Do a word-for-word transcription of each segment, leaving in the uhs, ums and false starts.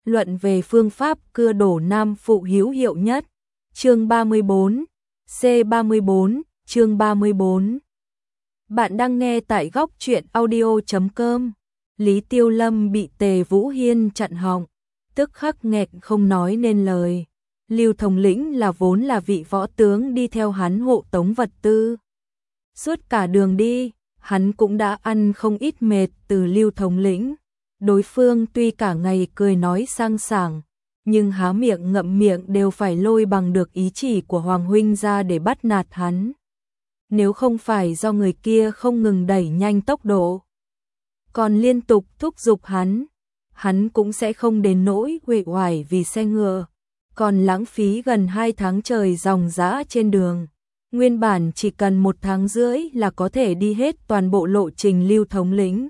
luận về phương pháp cưa đổ nam phụ hữu hiệu nhất. Chương ba mươi bốn, C ba mươi bốn, chương ba mươi bốn. Bạn đang nghe tại góc truyện audio chấm com. Lý Tiêu Lâm bị Tề Vũ Hiên chặn họng, tức khắc nghẹn không nói nên lời. Lưu Thống Lĩnh là vốn là vị võ tướng đi theo hắn hộ tống vật tư. Suốt cả đường đi, hắn cũng đã ăn không ít mệt từ Lưu Thống Lĩnh. Đối phương tuy cả ngày cười nói sang sảng, nhưng há miệng ngậm miệng đều phải lôi bằng được ý chỉ của Hoàng huynh ra để bắt nạt hắn. Nếu không phải do người kia không ngừng đẩy nhanh tốc độ, còn liên tục thúc giục hắn, hắn cũng sẽ không đến nỗi uể oải vì xe ngựa, còn lãng phí gần hai tháng trời ròng rã trên đường. Nguyên bản chỉ cần một tháng rưỡi là có thể đi hết toàn bộ lộ trình Lưu Thống Lĩnh.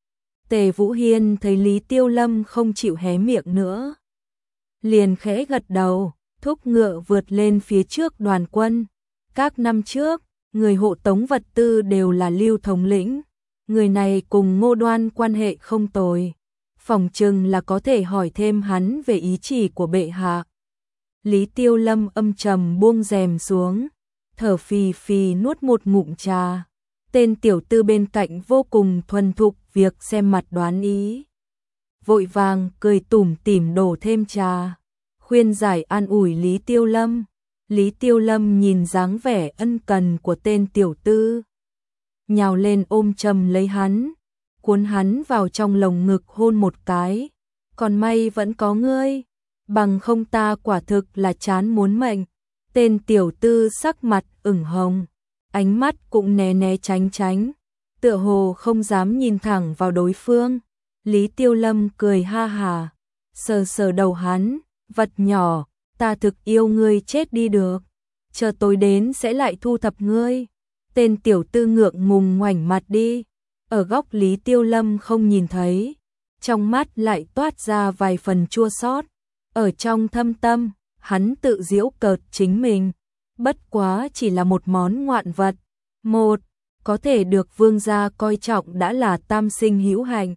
Tề Vũ Hiên thấy Lý Tiêu Lâm không chịu hé miệng nữa, liền khẽ gật đầu, thúc ngựa vượt lên phía trước đoàn quân. Các năm trước, người hộ tống vật tư đều là Lưu Thống Lĩnh, người này cùng Ngô Đoan quan hệ không tồi, phỏng chừng là có thể hỏi thêm hắn về ý chỉ của bệ hạ. Lý Tiêu Lâm âm trầm buông rèm xuống, thở phì phì nuốt một ngụm trà. Tên tiểu tư bên cạnh vô cùng thuần thục việc xem mặt đoán ý, vội vàng cười tủm tỉm đổ thêm trà, khuyên giải an ủi Lý Tiêu Lâm. Lý Tiêu Lâm nhìn dáng vẻ ân cần của tên tiểu tư, nhào lên ôm chầm lấy hắn, cuốn hắn vào trong lồng ngực hôn một cái. Còn may vẫn có ngươi, bằng không ta quả thực là chán muốn mệnh. Tên tiểu tư sắc mặt ửng hồng, ánh mắt cũng né né tránh tránh, tựa hồ không dám nhìn thẳng vào đối phương. Lý Tiêu Lâm cười ha hà, sờ sờ đầu hắn, vật nhỏ, ta thực yêu ngươi chết đi được, chờ tối đến sẽ lại thu thập ngươi. Tên tiểu tư ngượng ngùng ngoảnh mặt đi, ở góc Lý Tiêu Lâm không nhìn thấy, trong mắt lại toát ra vài phần chua xót. Ở trong thâm tâm, hắn tự giễu cợt chính mình, bất quá chỉ là một món ngoạn vật, một, có thể được vương gia coi trọng đã là tam sinh hữu hạnh.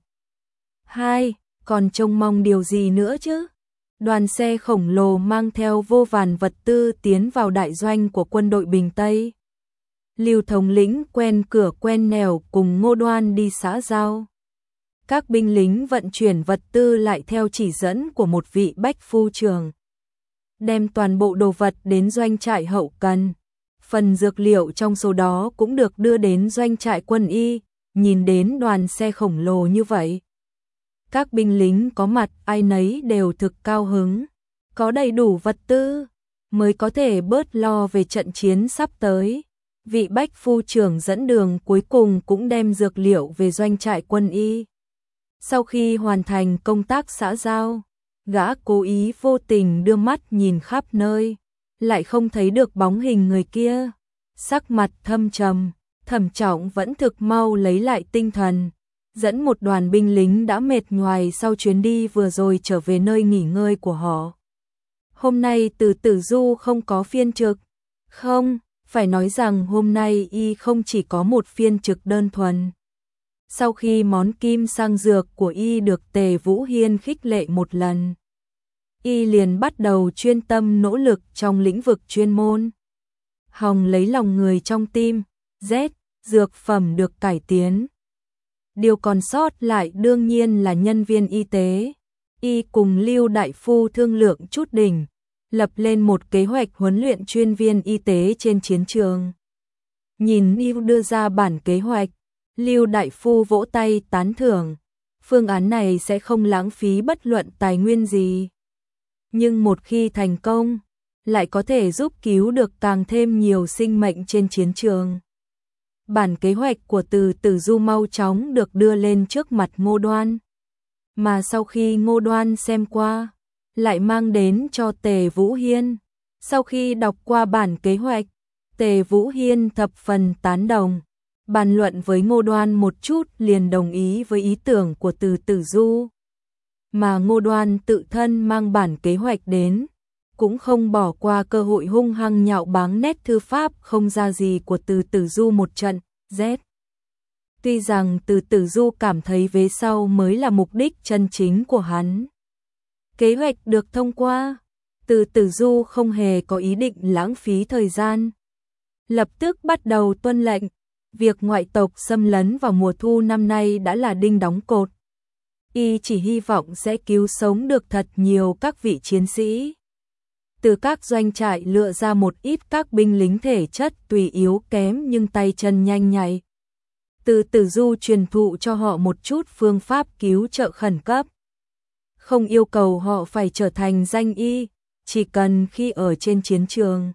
Hai, còn trông mong điều gì nữa chứ? Đoàn xe khổng lồ mang theo vô vàn vật tư tiến vào đại doanh của quân đội Bình Tây. Lưu Thống Lĩnh quen cửa quen nẻo cùng Ngô Đoan đi xã giao. Các binh lính vận chuyển vật tư lại theo chỉ dẫn của một vị bách phu trưởng, đem toàn bộ đồ vật đến doanh trại hậu cần. Phần dược liệu trong số đó cũng được đưa đến doanh trại quân y. Nhìn đến đoàn xe khổng lồ như vậy, các binh lính có mặt ai nấy đều thực cao hứng. Có đầy đủ vật tư mới có thể bớt lo về trận chiến sắp tới. Vị bách phu trưởng dẫn đường cuối cùng cũng đem dược liệu về doanh trại quân y. Sau khi hoàn thành công tác xã giao, gã cố ý vô tình đưa mắt nhìn khắp nơi, lại không thấy được bóng hình người kia. Sắc mặt thâm trầm, Thẩm Trọng vẫn thực mau lấy lại tinh thần, dẫn một đoàn binh lính đã mệt nhoài sau chuyến đi vừa rồi trở về nơi nghỉ ngơi của họ. Hôm nay Từ Tử Du không có phiên trực. Không, phải nói rằng hôm nay y không chỉ có một phiên trực đơn thuần. Sau khi món kim sang dược của y được Tề Vũ Hiên khích lệ một lần, y liền bắt đầu chuyên tâm nỗ lực trong lĩnh vực chuyên môn. Hòng lấy lòng người trong tim, Z, dược phẩm được cải tiến. Điều còn sót lại đương nhiên là nhân viên y tế. Y cùng Lưu Đại Phu thương lượng chút đỉnh, lập lên một kế hoạch huấn luyện chuyên viên y tế trên chiến trường. Nhìn y đưa ra bản kế hoạch, Lưu Đại Phu vỗ tay tán thưởng. Phương án này sẽ không lãng phí bất luận tài nguyên gì, nhưng một khi thành công, lại có thể giúp cứu được càng thêm nhiều sinh mệnh trên chiến trường. Bản kế hoạch của Từ Tử Du mau chóng được đưa lên trước mặt Ngô Đoan, mà sau khi Ngô Đoan xem qua, lại mang đến cho Tề Vũ Hiên. Sau khi đọc qua bản kế hoạch, Tề Vũ Hiên thập phần tán đồng, bàn luận với Ngô Đoan một chút liền đồng ý với ý tưởng của Từ Tử Du. Mà Ngô Đoan tự thân mang bản kế hoạch đến, cũng không bỏ qua cơ hội hung hăng nhạo báng nét thư pháp không ra gì của Từ Tử Du một trận. Z. Tuy rằng Từ Tử Du cảm thấy vế sau mới là mục đích chân chính của hắn, Kế hoạch được thông qua. Từ Tử Du không hề có ý định lãng phí thời gian. Lập tức bắt đầu tuân lệnh. Việc ngoại tộc xâm lấn vào mùa thu năm nay đã là đinh đóng cột. Y chỉ hy vọng sẽ cứu sống được thật nhiều các vị chiến sĩ. Từ các doanh trại lựa ra một ít các binh lính thể chất tùy yếu kém nhưng tay chân nhanh nhạy. Từ Tử Du truyền thụ cho họ một chút phương pháp cứu trợ khẩn cấp. Không yêu cầu họ phải trở thành danh y, chỉ cần khi ở trên chiến trường,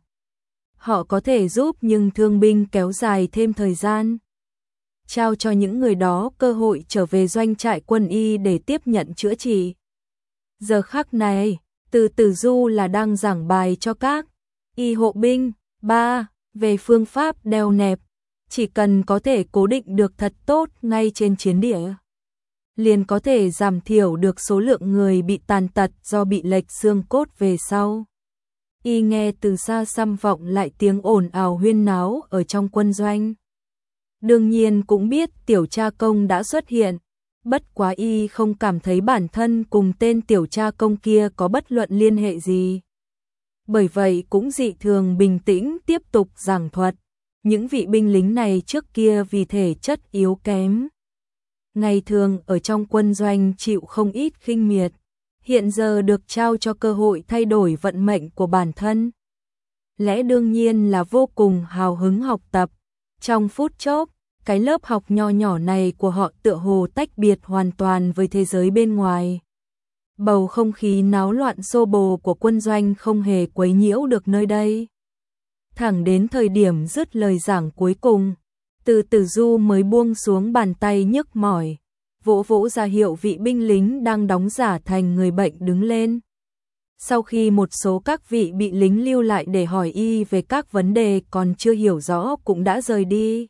họ có thể giúp nhưng thương binh kéo dài thêm thời gian. Trao cho những người đó cơ hội trở về doanh trại quân y để tiếp nhận chữa trị. Giờ khắc này, Từ Tử Du là đang giảng bài cho các y hộ binh. Ba. Về phương pháp đeo nẹp, chỉ cần có thể cố định được thật tốt ngay trên chiến địa, liền có thể giảm thiểu được số lượng người bị tàn tật do bị lệch xương cốt về sau. Y nghe từ xa xăm vọng lại tiếng ồn ào huyên náo ở trong quân doanh. Đương nhiên cũng biết tiểu cha công đã xuất hiện, bất quá y không cảm thấy bản thân cùng tên tiểu cha công kia có bất luận liên hệ gì. Bởi vậy cũng dị thường bình tĩnh tiếp tục giảng thuật. Những vị binh lính này trước kia vì thể chất yếu kém, ngày thường ở trong quân doanh chịu không ít khinh miệt, hiện giờ được trao cho cơ hội thay đổi vận mệnh của bản thân. Lẽ đương nhiên là vô cùng hào hứng học tập. Trong phút chốc, cái lớp học nho nhỏ này của họ tựa hồ tách biệt hoàn toàn với thế giới bên ngoài. Bầu không khí náo loạn xô bồ của quân doanh không hề quấy nhiễu được nơi đây. Thẳng đến thời điểm dứt lời giảng cuối cùng, Từ Tử Du mới buông xuống bàn tay nhức mỏi, vỗ vỗ ra hiệu vị binh lính đang đóng giả thành người bệnh đứng lên. Sau khi một số các vị bị lính lưu lại để hỏi y về các vấn đề còn chưa hiểu rõ cũng đã rời đi.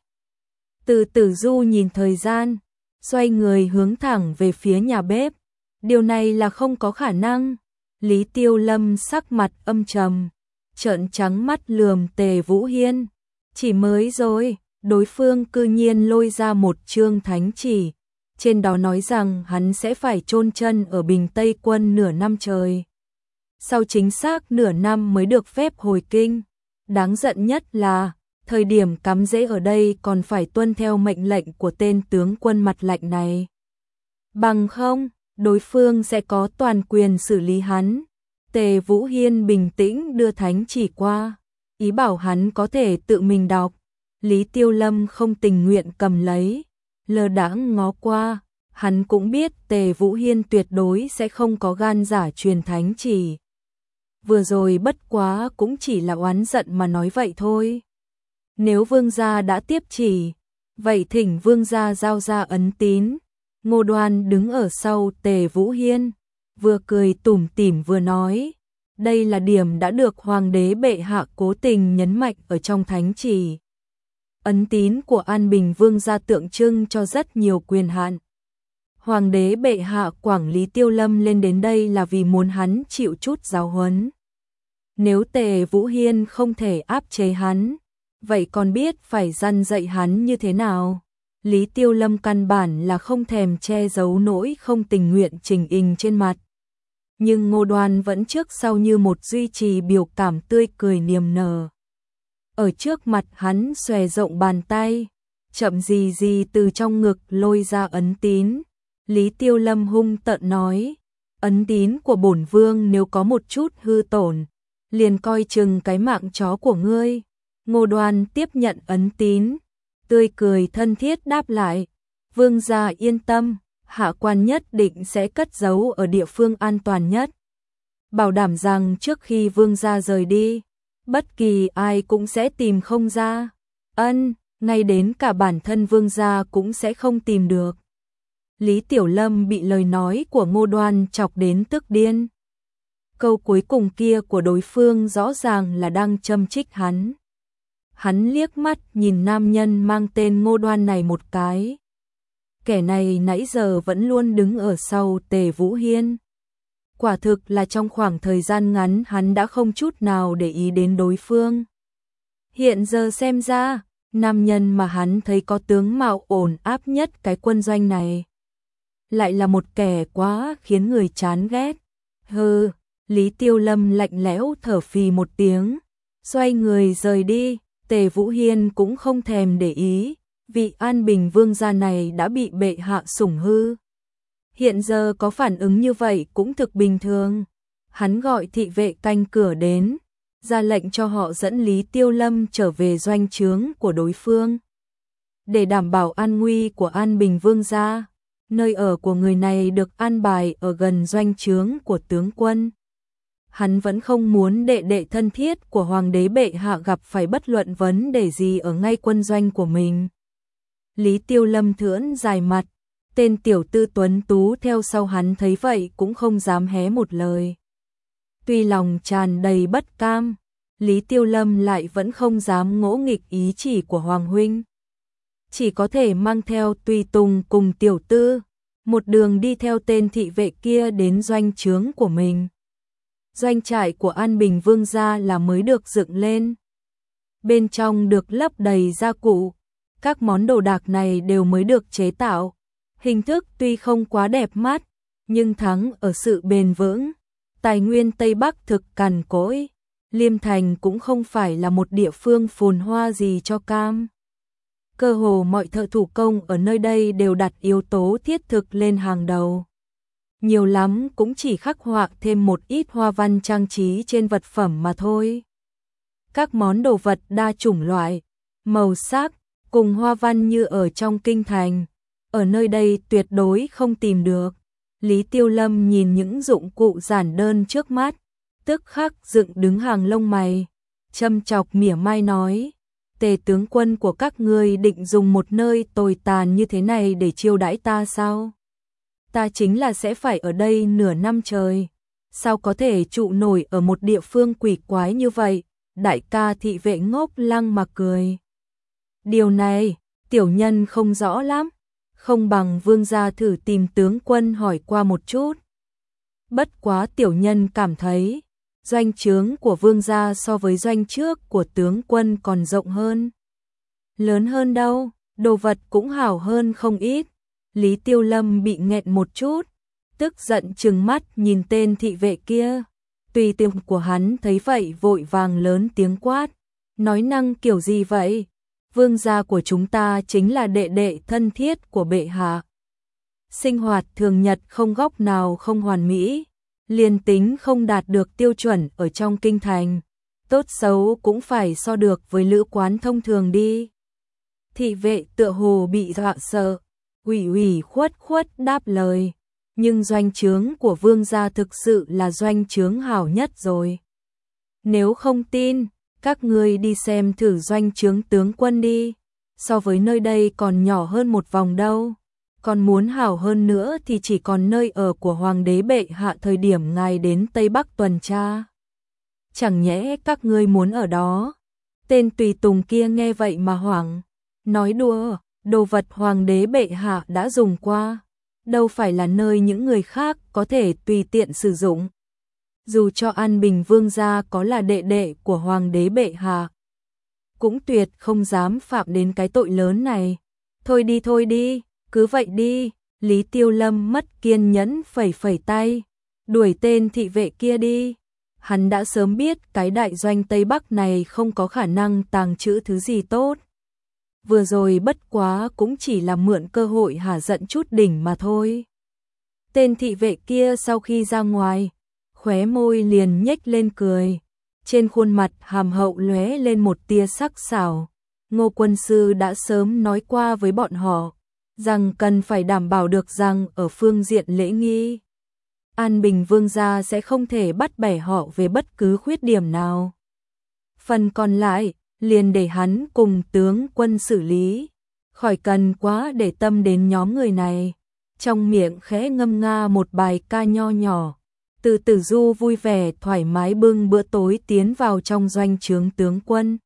Từ Tử Du nhìn thời gian, xoay người hướng thẳng về phía nhà bếp. Điều này là không có khả năng. Lý Tiêu Lâm sắc mặt âm trầm, trợn trắng mắt lườm Tề Vũ Hiên. Chỉ mới rồi, đối phương cư nhiên lôi ra một chương thánh chỉ, trên đó nói rằng hắn sẽ phải chôn chân ở Bình Tây Quân nửa năm trời. Sau chính xác nửa năm mới được phép hồi kinh. Đáng giận nhất là, thời điểm cắm rễ ở đây còn phải tuân theo mệnh lệnh của tên tướng quân mặt lạnh này. Bằng không, đối phương sẽ có toàn quyền xử lý hắn. Tề Vũ Hiên bình tĩnh đưa thánh chỉ qua, ý bảo hắn có thể tự mình đọc. Lý Tiêu Lâm không tình nguyện cầm lấy, lơ đãng ngó qua, hắn cũng biết Tề Vũ Hiên tuyệt đối sẽ không có gan giả truyền thánh chỉ. Vừa rồi bất quá cũng chỉ là oán giận mà nói vậy thôi. Nếu vương gia đã tiếp chỉ, vậy thỉnh vương gia giao ra ấn tín. Ngô Đoan đứng ở sau Tề Vũ Hiên, vừa cười tủm tỉm vừa nói, đây là điểm đã được hoàng đế bệ hạ cố tình nhấn mạnh ở trong thánh chỉ. Ấn tín của An Bình vương gia tượng trưng cho rất nhiều quyền hạn. Hoàng đế bệ hạ quảng Lý Tiêu Lâm lên đến đây là vì muốn hắn chịu chút giáo huấn. Nếu Tề Vũ Hiên không thể áp chế hắn, vậy còn biết phải răn dạy hắn như thế nào? Lý Tiêu Lâm căn bản là không thèm che giấu nỗi không tình nguyện trình hình trên mặt. Nhưng Ngô Đoan vẫn trước sau như một duy trì biểu cảm tươi cười niềm nở. Ở trước mặt hắn xòe rộng bàn tay, chậm gì gì từ trong ngực lôi ra ấn tín. Lý Tiêu Lâm hung tợn nói, ấn tín của bổn vương nếu có một chút hư tổn, liền coi chừng cái mạng chó của ngươi. Ngô Đoan tiếp nhận ấn tín, tươi cười thân thiết đáp lại, vương gia yên tâm, hạ quan nhất định sẽ cất giấu ở địa phương an toàn nhất. Bảo đảm rằng trước khi vương gia rời đi, bất kỳ ai cũng sẽ tìm không ra. Ân, ngay đến cả bản thân vương gia cũng sẽ không tìm được. Lý Tiểu Lâm bị lời nói của Ngô Đoan chọc đến tức điên. Câu cuối cùng kia của đối phương rõ ràng là đang châm chích hắn. Hắn liếc mắt nhìn nam nhân mang tên Ngô Đoan này một cái. Kẻ này nãy giờ vẫn luôn đứng ở sau Tề Vũ Hiên. Quả thực là trong khoảng thời gian ngắn hắn đã không chút nào để ý đến đối phương. Hiện giờ xem ra, nam nhân mà hắn thấy có tướng mạo ổn áp nhất cái quân doanh này, lại là một kẻ quá khiến người chán ghét. Hừ, Lý Tiêu Lâm lạnh lẽo thở phì một tiếng, xoay người rời đi. Tề Vũ Hiên cũng không thèm để ý, vị An Bình vương gia này đã bị bệ hạ sủng hư. Hiện giờ có phản ứng như vậy cũng thực bình thường. Hắn gọi thị vệ canh cửa đến, ra lệnh cho họ dẫn Lý Tiêu Lâm trở về doanh trướng của đối phương. Để đảm bảo an nguy của An Bình vương gia, nơi ở của người này được an bài ở gần doanh trướng của tướng quân. Hắn vẫn không muốn đệ đệ thân thiết của hoàng đế bệ hạ gặp phải bất luận vấn đề gì ở ngay quân doanh của mình. Lý Tiêu Lâm thướn dài mặt, tên tiểu tư tuấn tú theo sau hắn thấy vậy cũng không dám hé một lời. Tuy lòng tràn đầy bất cam, Lý Tiêu Lâm lại vẫn không dám ngỗ nghịch ý chỉ của Hoàng huynh. Chỉ có thể mang theo tùy tùng cùng tiểu tư, một đường đi theo tên thị vệ kia đến doanh trướng của mình. Doanh trại của An Bình vương gia là mới được dựng lên. Bên trong được lấp đầy gia cụ, các món đồ đạc này đều mới được chế tạo. Hình thức tuy không quá đẹp mắt, nhưng thắng ở sự bền vững. Tài nguyên Tây Bắc thực cằn cỗi, Liêm Thành cũng không phải là một địa phương phồn hoa gì cho cam. Cơ hồ mọi thợ thủ công ở nơi đây đều đặt yếu tố thiết thực lên hàng đầu. Nhiều lắm cũng chỉ khắc họa thêm một ít hoa văn trang trí trên vật phẩm mà thôi. Các món đồ vật đa chủng loại, màu sắc, cùng hoa văn như ở trong kinh thành, ở nơi đây tuyệt đối không tìm được. Lý Tiêu Lâm nhìn những dụng cụ giản đơn trước mắt, tức khắc dựng đứng hàng lông mày, châm chọc mỉa mai nói: Tề tướng quân của các ngươi định dùng một nơi tồi tàn như thế này để chiêu đãi ta sao? Ta chính là sẽ phải ở đây nửa năm trời, sao có thể trụ nổi ở một địa phương quỷ quái như vậy? Đại ca thị vệ ngốc lăng mà cười. Điều này, tiểu nhân không rõ lắm, không bằng vương gia thử tìm tướng quân hỏi qua một chút. Bất quá tiểu nhân cảm thấy, doanh trướng của vương gia so với doanh trước của tướng quân còn rộng hơn. Lớn hơn đâu, đồ vật cũng hảo hơn không ít. Lý Tiêu Lâm bị nghẹn một chút, tức giận trừng mắt nhìn tên thị vệ kia. Tùy tiệm của hắn thấy vậy vội vàng lớn tiếng quát, nói năng kiểu gì vậy? Vương gia của chúng ta chính là đệ đệ thân thiết của bệ hạ. Sinh hoạt thường nhật không góc nào không hoàn mỹ, liền tính không đạt được tiêu chuẩn ở trong kinh thành, tốt xấu cũng phải so được với lữ quán thông thường đi. Thị vệ tựa hồ bị dọa sợ, ủy ủy khuất khuất đáp lời, nhưng doanh trướng của vương gia thực sự là doanh trướng hảo nhất rồi. Nếu không tin, các ngươi đi xem thử doanh trướng tướng quân đi, so với nơi đây còn nhỏ hơn một vòng đâu. Còn muốn hảo hơn nữa thì chỉ còn nơi ở của hoàng đế bệ hạ thời điểm ngài đến Tây Bắc tuần tra. Chẳng nhẽ các ngươi muốn ở đó? Tên tùy tùng kia nghe vậy mà hoảng, nói đùa, đồ vật hoàng đế bệ hạ đã dùng qua, đâu phải là nơi những người khác có thể tùy tiện sử dụng. Dù cho An Bình vương gia có là đệ đệ của hoàng đế bệ hạ, cũng tuyệt không dám phạm đến cái tội lớn này. Thôi đi thôi đi, cứ vậy đi. Lý Tiêu Lâm mất kiên nhẫn phẩy phẩy tay, đuổi tên thị vệ kia đi. Hắn đã sớm biết cái đại doanh Tây Bắc này không có khả năng tàng trữ thứ gì tốt. Vừa rồi bất quá cũng chỉ là mượn cơ hội hả giận chút đỉnh mà thôi. Tên thị vệ kia sau khi ra ngoài, khóe môi liền nhếch lên cười, trên khuôn mặt hàm hậu lóe lên một tia sắc sảo. Ngô quân sư đã sớm nói qua với bọn họ, rằng cần phải đảm bảo được rằng ở phương diện lễ nghi, An Bình vương gia sẽ không thể bắt bẻ họ về bất cứ khuyết điểm nào. Phần còn lại, liền để hắn cùng tướng quân xử lý, khỏi cần quá để tâm đến nhóm người này. Trong miệng khẽ ngâm nga một bài ca nho nhỏ, từ Tử Du vui vẻ thoải mái bưng bữa tối tiến vào trong doanh trướng tướng quân.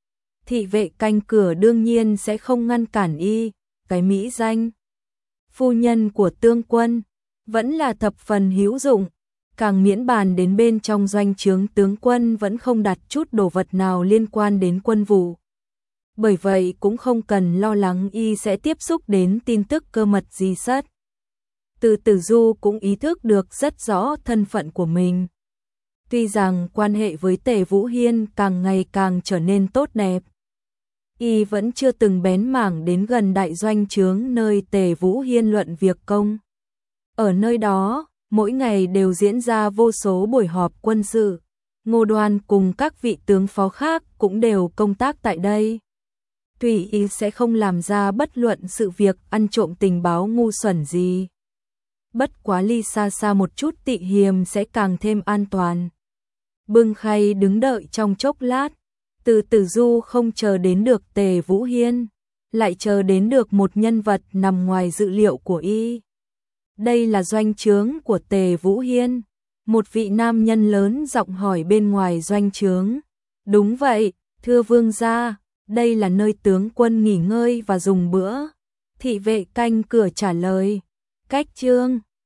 Thị vệ canh cửa đương nhiên sẽ không ngăn cản y, cái mỹ danh phu nhân của tướng quân vẫn là thập phần hữu dụng, càng miễn bàn đến bên trong doanh trướng tướng quân vẫn không đặt chút đồ vật nào liên quan đến quân vụ. Bởi vậy cũng không cần lo lắng y sẽ tiếp xúc đến tin tức cơ mật gì sất. Từ Tử Du cũng ý thức được rất rõ thân phận của mình. Tuy rằng quan hệ với Tề Vũ Hiên càng ngày càng trở nên tốt đẹp, y vẫn chưa từng bén mảng đến gần đại doanh trướng nơi Tề Vũ Hiên luận việc công. Ở nơi đó, mỗi ngày đều diễn ra vô số buổi họp quân sự, Ngô Đoan cùng các vị tướng phó khác cũng đều công tác tại đây. Tuy y sẽ không làm ra bất luận sự việc ăn trộm tình báo ngu xuẩn gì. Bất quá ly xa xa một chút Tị Hiềm sẽ càng thêm an toàn. Bưng khay đứng đợi trong chốc lát, Từ Tử Du không chờ đến được Tề Vũ Hiên, lại chờ đến được một nhân vật nằm ngoài dự liệu của y. Đây là doanh trướng của Tề Vũ Hiên. Một vị nam nhân lớn giọng hỏi bên ngoài doanh trướng. Đúng vậy, thưa vương gia, đây là nơi tướng quân nghỉ ngơi và dùng bữa. Thị vệ canh cửa trả lời. Cách trương,